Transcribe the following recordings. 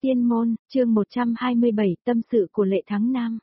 Tiên môn, chương 127, tâm sự của Lệ Thắng Nam.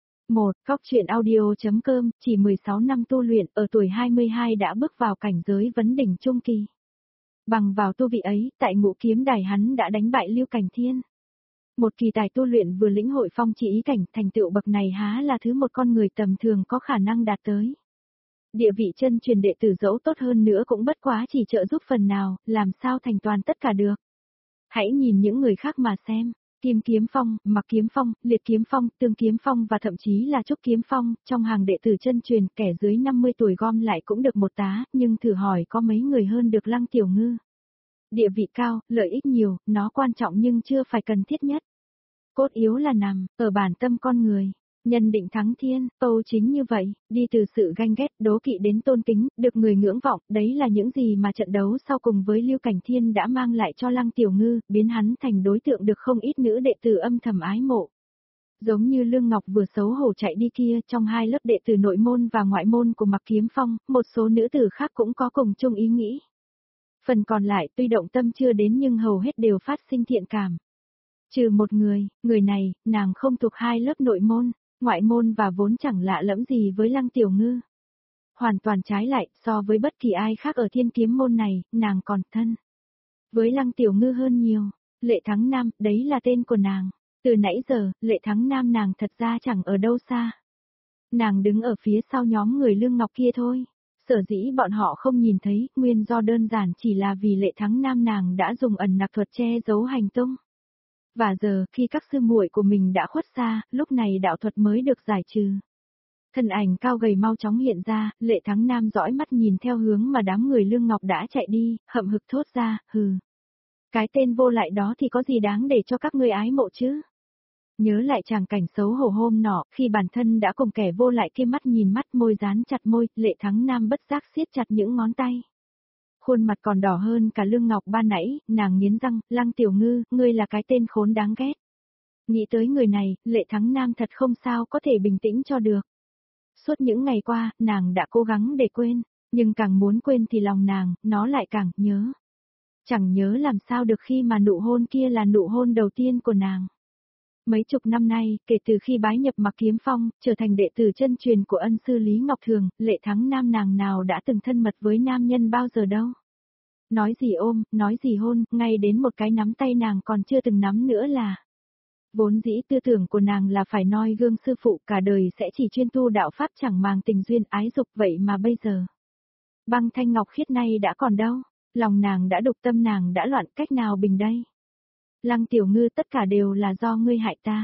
1. Cóc truyện audio.com, chỉ 16 năm tu luyện, ở tuổi 22 đã bước vào cảnh giới vấn đỉnh trung kỳ. Bằng vào tu vị ấy, tại Ngũ Kiếm Đài hắn đã đánh bại Lưu Cảnh Thiên. Một kỳ tài tu luyện vừa lĩnh hội phong chỉ ý cảnh, thành tựu bậc này há là thứ một con người tầm thường có khả năng đạt tới. Địa vị chân truyền đệ tử dẫu tốt hơn nữa cũng bất quá chỉ trợ giúp phần nào, làm sao thành toàn tất cả được. Hãy nhìn những người khác mà xem. Kim Kiếm Phong, Mặc Kiếm Phong, Liệt Kiếm Phong, Tương Kiếm Phong và thậm chí là Trúc Kiếm Phong, trong hàng đệ tử chân truyền kẻ dưới 50 tuổi gom lại cũng được một tá, nhưng thử hỏi có mấy người hơn được Lăng Tiểu Ngư. Địa vị cao, lợi ích nhiều, nó quan trọng nhưng chưa phải cần thiết nhất. Cốt yếu là nằm ở bản tâm con người. Nhân định thắng thiên, Âu chính như vậy, đi từ sự ganh ghét, đố kỵ đến tôn kính, được người ngưỡng vọng, đấy là những gì mà trận đấu sau cùng với Lưu Cảnh Thiên đã mang lại cho Lăng Tiểu Ngư, biến hắn thành đối tượng được không ít nữ đệ tử âm thầm ái mộ. Giống như Lương Ngọc vừa xấu hổ chạy đi kia, trong hai lớp đệ tử nội môn và ngoại môn của Mặc Kiếm Phong, một số nữ tử khác cũng có cùng chung ý nghĩ. Phần còn lại tuy động tâm chưa đến nhưng hầu hết đều phát sinh thiện cảm. Trừ một người này, nàng không thuộc hai lớp nội môn. Ngoại môn và vốn chẳng lạ lẫm gì với Lăng Tiểu Ngư. Hoàn toàn trái lại, so với bất kỳ ai khác ở Thiên Kiếm môn này, nàng còn thân với Lăng Tiểu Ngư hơn nhiều. Lệ Thắng Nam, đấy là tên của nàng. Từ nãy giờ, Lệ Thắng Nam nàng thật ra chẳng ở đâu xa. Nàng đứng ở phía sau nhóm người Lương Ngọc kia thôi. Sở dĩ bọn họ không nhìn thấy, nguyên do đơn giản chỉ là vì Lệ Thắng Nam nàng đã dùng ẩn nặc thuật che giấu hành tung. Và giờ, khi các sư muội của mình đã khuất xa, lúc này đạo thuật mới được giải trừ. Thân ảnh cao gầy mau chóng hiện ra, Lệ Thắng Nam dõi mắt nhìn theo hướng mà đám người Lương Ngọc đã chạy đi, hậm hực thốt ra, hừ. Cái tên vô lại đó thì có gì đáng để cho các ngươi ái mộ chứ? Nhớ lại tràng cảnh xấu hổ hôm nọ, khi bản thân đã cùng kẻ vô lại kia mắt nhìn mắt, môi dán chặt môi, Lệ Thắng Nam bất giác siết chặt những ngón tay. Khuôn mặt còn đỏ hơn cả Lương Ngọc ban nãy, nàng nghiến răng, Lăng Tiểu Ngư, ngươi là cái tên khốn đáng ghét. Nghĩ tới người này, Lệ Thắng Nam thật không sao có thể bình tĩnh cho được. Suốt những ngày qua, nàng đã cố gắng để quên, nhưng càng muốn quên thì lòng nàng, nó lại càng nhớ. Chẳng nhớ làm sao được khi mà nụ hôn kia là nụ hôn đầu tiên của nàng. Mấy chục năm nay, kể từ khi bái nhập Mặc Kiếm Phong, trở thành đệ tử chân truyền của ân sư Lý Ngọc Thường, Lệ Thắng Nam nàng nào đã từng thân mật với nam nhân bao giờ đâu. Nói gì ôm, nói gì hôn, ngay đến một cái nắm tay nàng còn chưa từng nắm nữa là. Vốn dĩ tư tưởng của nàng là phải noi gương sư phụ cả đời sẽ chỉ chuyên tu đạo pháp chẳng màng tình duyên ái dục vậy mà bây giờ. Băng thanh ngọc khiết này đã còn đâu, lòng nàng đã đục tâm nàng đã loạn cách nào bình đây. Lăng Tiểu Ngư tất cả đều là do ngươi hại ta.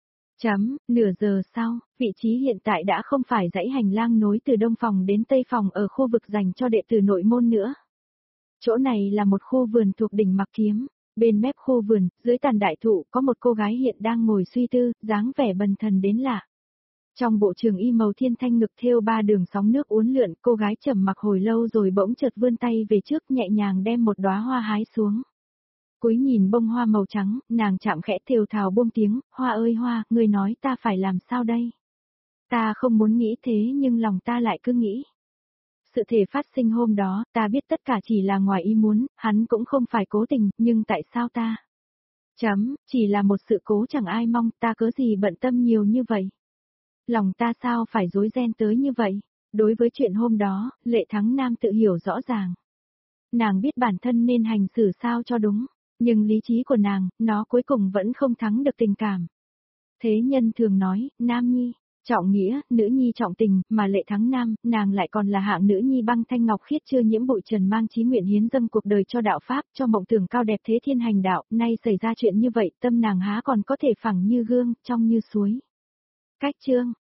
Nửa giờ sau, vị trí hiện tại đã không phải dãy hành lang nối từ đông phòng đến tây phòng ở khu vực dành cho đệ tử nội môn nữa. Chỗ này là một khu vườn thuộc đỉnh Mặc Kiếm, bên mép khu vườn, dưới tàn đại thụ có một cô gái hiện đang ngồi suy tư, dáng vẻ bần thần đến lạ. Trong bộ trường y màu thiên thanh ngực thêu 3 đường sóng nước uốn lượn, cô gái trầm mặc hồi lâu rồi bỗng chợt vươn tay về trước nhẹ nhàng đem một đóa hoa hái xuống. Cúi nhìn bông hoa màu trắng, nàng chạm khẽ thều thào buông tiếng, hoa ơi hoa, ngươi nói ta phải làm sao đây? Ta không muốn nghĩ thế nhưng lòng ta lại cứ nghĩ. Sự thể phát sinh hôm đó, ta biết tất cả chỉ là ngoài ý muốn, hắn cũng không phải cố tình, nhưng tại sao ta? Chỉ là một sự cố chẳng ai mong, ta cớ gì bận tâm nhiều như vậy? Lòng ta sao phải rối ren tới như vậy? Đối với chuyện hôm đó, Lệ Thắng Nam tự hiểu rõ ràng. Nàng biết bản thân nên hành xử sao cho đúng, nhưng lý trí của nàng, nó cuối cùng vẫn không thắng được tình cảm. Thế nhân thường nói, nam nhi trọng nghĩa, nữ nhi trọng tình, mà Lệ Thắng Nam, nàng lại còn là hạng nữ nhi băng thanh ngọc khiết chưa nhiễm bụi trần mang chí nguyện hiến dâng cuộc đời cho đạo pháp, cho mộng tưởng cao đẹp thế thiên hành đạo, nay xảy ra chuyện như vậy, tâm nàng há còn có thể phẳng như gương, trong như suối. Cách chương,